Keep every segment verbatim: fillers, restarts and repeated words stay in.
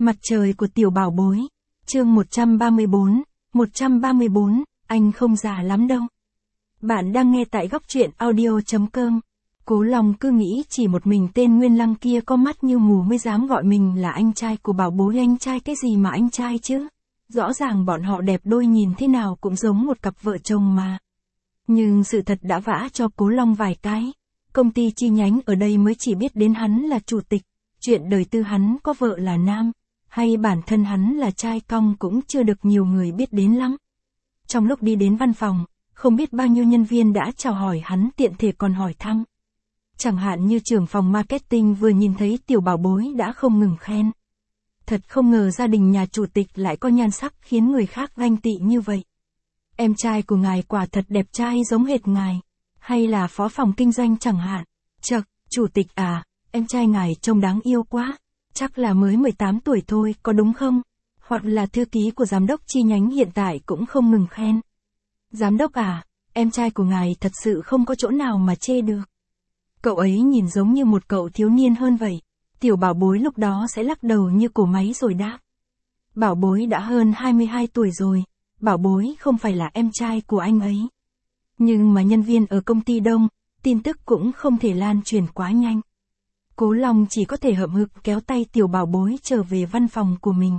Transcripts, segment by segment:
Mặt trời của tiểu bảo bối. Chương một trăm ba mươi bốn, một trăm ba mươi bốn, anh không già lắm đâu. Bạn đang nghe tại góc truyện audio chấm com. Cố lòng cứ nghĩ chỉ một mình tên Nguyên Lăng kia có mắt như mù mới dám gọi mình là anh trai của bảo bối. Anh trai cái gì mà anh trai chứ? Rõ ràng bọn họ đẹp đôi, nhìn thế nào cũng giống một cặp vợ chồng mà. Nhưng sự thật đã vã cho Cố Long vài cái. Công ty chi nhánh ở đây mới chỉ biết đến hắn là chủ tịch. Chuyện đời tư hắn có vợ là nam, hay bản thân hắn là trai cong cũng chưa được nhiều người biết đến lắm. Trong lúc đi đến văn phòng, không biết bao nhiêu nhân viên đã chào hỏi hắn, tiện thể còn hỏi thăm. Chẳng hạn như trưởng phòng marketing vừa nhìn thấy tiểu bảo bối đã không ngừng khen. Thật không ngờ gia đình nhà chủ tịch lại có nhan sắc khiến người khác ganh tị như vậy. Em trai của ngài quả thật đẹp trai giống hệt ngài. Hay là phó phòng kinh doanh chẳng hạn. Chậc, chủ tịch à, em trai ngài trông đáng yêu quá. Chắc là mới mười tám tuổi thôi, có đúng không? Hoặc là thư ký của giám đốc chi nhánh hiện tại cũng không ngừng khen. Giám đốc à, em trai của ngài thật sự không có chỗ nào mà chê được. Cậu ấy nhìn giống như một cậu thiếu niên hơn vậy. Tiểu bảo bối lúc đó sẽ lắc đầu như cổ máy rồi đáp. Bảo bối đã hơn hai mươi hai tuổi rồi, bảo bối không phải là em trai của anh ấy. Nhưng mà nhân viên ở công ty đông, tin tức cũng không thể lan truyền quá nhanh. Cố Long chỉ có thể hậm hực kéo tay tiểu bảo bối trở về văn phòng của mình.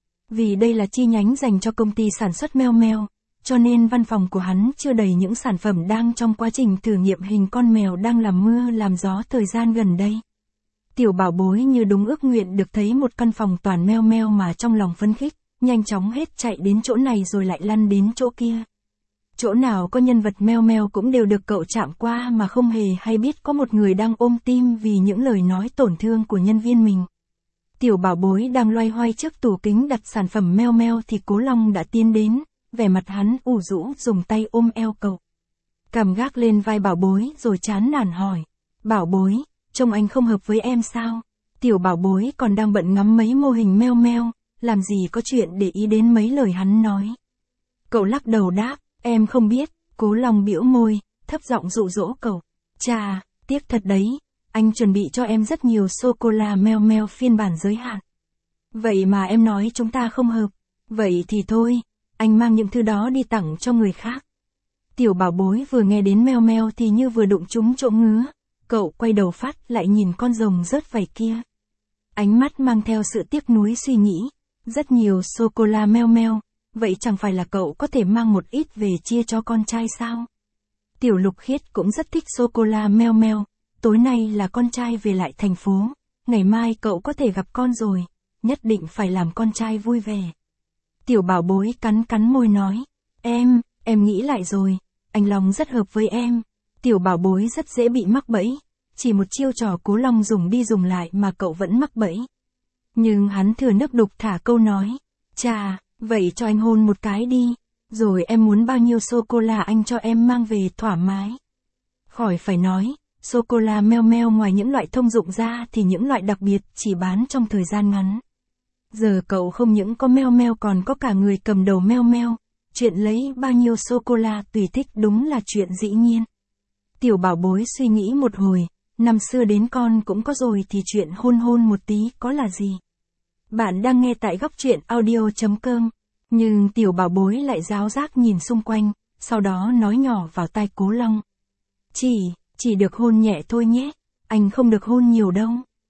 Vì đây là chi nhánh dành cho công ty sản xuất meo meo, cho nên văn phòng của hắn chưa đầy những sản phẩm đang trong quá trình thử nghiệm hình con mèo đang làm mưa làm gió thời gian gần đây. Tiểu bảo bối như đúng ước nguyện được thấy một căn phòng toàn meo meo mà trong lòng phấn khích, nhanh chóng hết chạy đến chỗ này rồi lại lăn đến chỗ kia. Chỗ nào có nhân vật meo meo cũng đều được cậu chạm qua mà không hề hay biết có một người đang ôm tim vì những lời nói tổn thương của nhân viên mình. Tiểu bảo bối đang loay hoay trước tủ kính đặt sản phẩm meo meo thì Cố Long đã tiến đến, vẻ mặt hắn ủ rũ dùng tay ôm eo cậu. Cầm gác lên vai bảo bối rồi chán nản hỏi. Bảo bối, trông anh không hợp với em sao? Tiểu bảo bối còn đang bận ngắm mấy mô hình meo meo, làm gì có chuyện để ý đến mấy lời hắn nói. Cậu lắc đầu đáp. Em không biết. Cố Long bĩu môi, thấp giọng dụ dỗ cậu. Chà, tiếc thật đấy, anh chuẩn bị cho em rất nhiều sô-cô-la meo meo phiên bản giới hạn. Vậy mà em nói chúng ta không hợp. Vậy thì thôi, anh mang những thứ đó đi tặng cho người khác. Tiểu bảo bối vừa nghe đến meo meo thì như vừa đụng trúng chỗ ngứa. Cậu quay đầu phát lại nhìn con rồng rớt vảy kia. Ánh mắt mang theo sự tiếc nuối suy nghĩ. Rất nhiều sô-cô-la meo meo. Vậy chẳng phải là cậu có thể mang một ít về chia cho con trai sao? Tiểu Lục Khiết cũng rất thích sô-cô-la meo meo. Tối nay là con trai về lại thành phố. Ngày mai cậu có thể gặp con rồi. Nhất định phải làm con trai vui vẻ. Tiểu bảo bối cắn cắn môi nói. Em, em nghĩ lại rồi. Anh Long rất hợp với em. Tiểu bảo bối rất dễ bị mắc bẫy. Chỉ một chiêu trò Cố Long dùng đi dùng lại mà cậu vẫn mắc bẫy. Nhưng hắn thừa nước đục thả câu nói. Chà, vậy cho anh hôn một cái đi, rồi em muốn bao nhiêu sô-cô-la anh cho em mang về thoải mái. Khỏi phải nói, sô-cô-la meo meo ngoài những loại thông dụng ra thì những loại đặc biệt chỉ bán trong thời gian ngắn. Giờ cậu không những có meo meo còn có cả người cầm đầu meo meo, chuyện lấy bao nhiêu sô-cô-la tùy thích đúng là chuyện dĩ nhiên. Tiểu bảo bối suy nghĩ một hồi, năm xưa đến con cũng có rồi thì chuyện hôn hôn một tí có là gì. Bạn đang nghe tại góc truyện audio chấm com, nhưng tiểu bảo bối lại ráo rác nhìn xung quanh, sau đó nói nhỏ vào tai Cố Long. Chỉ, chỉ được hôn nhẹ thôi nhé, anh không được hôn nhiều đâu.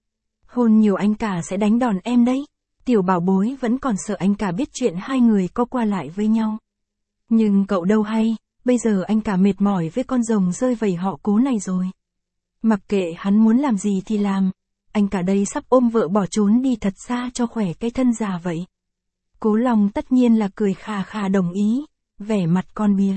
Hôn nhiều anh cả sẽ đánh đòn em đấy. Tiểu bảo bối vẫn còn sợ anh cả biết chuyện hai người có qua lại với nhau. Nhưng cậu đâu hay, bây giờ anh cả mệt mỏi với con rồng rơi vầy họ Cố này rồi. Mặc kệ hắn muốn làm gì thì làm. Anh cả đây sắp ôm vợ bỏ trốn đi thật xa cho khỏe cái thân già vậy. Cố Long tất nhiên là cười khà khà đồng ý, vẻ mặt con bía.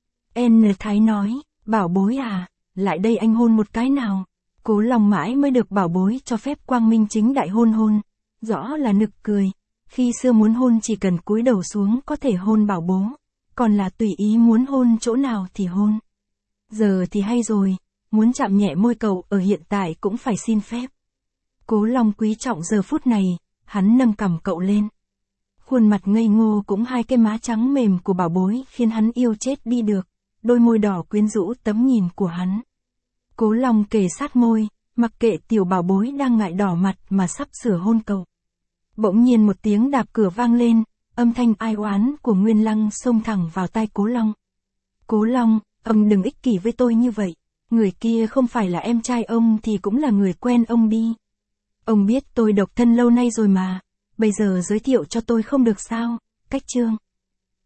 En Thái nói, bảo bối à, lại đây anh hôn một cái nào. Cố Long mãi mới được bảo bối cho phép quang minh chính đại hôn hôn. Rõ là nực cười, khi xưa muốn hôn chỉ cần cúi đầu xuống có thể hôn bảo bố, còn là tùy ý muốn hôn chỗ nào thì hôn. Giờ thì hay rồi, muốn chạm nhẹ môi cậu ở hiện tại cũng phải xin phép. Cố Long quý trọng giờ phút này, hắn nâng cằm cậu lên. Khuôn mặt ngây ngô cũng hai cái má trắng mềm của bảo bối khiến hắn yêu chết đi được, đôi môi đỏ quyến rũ tấm nhìn của hắn. Cố Long kề sát môi, mặc kệ tiểu bảo bối đang ngại đỏ mặt mà sắp sửa hôn cậu. Bỗng nhiên một tiếng đạp cửa vang lên, âm thanh ai oán của Nguyên Lăng xông thẳng vào tai Cố Long. Cố Long, ông đừng ích kỷ với tôi như vậy. Người kia không phải là em trai ông thì cũng là người quen ông đi. Ông biết tôi độc thân lâu nay rồi mà. Bây giờ giới thiệu cho tôi không được sao, Cách Trương.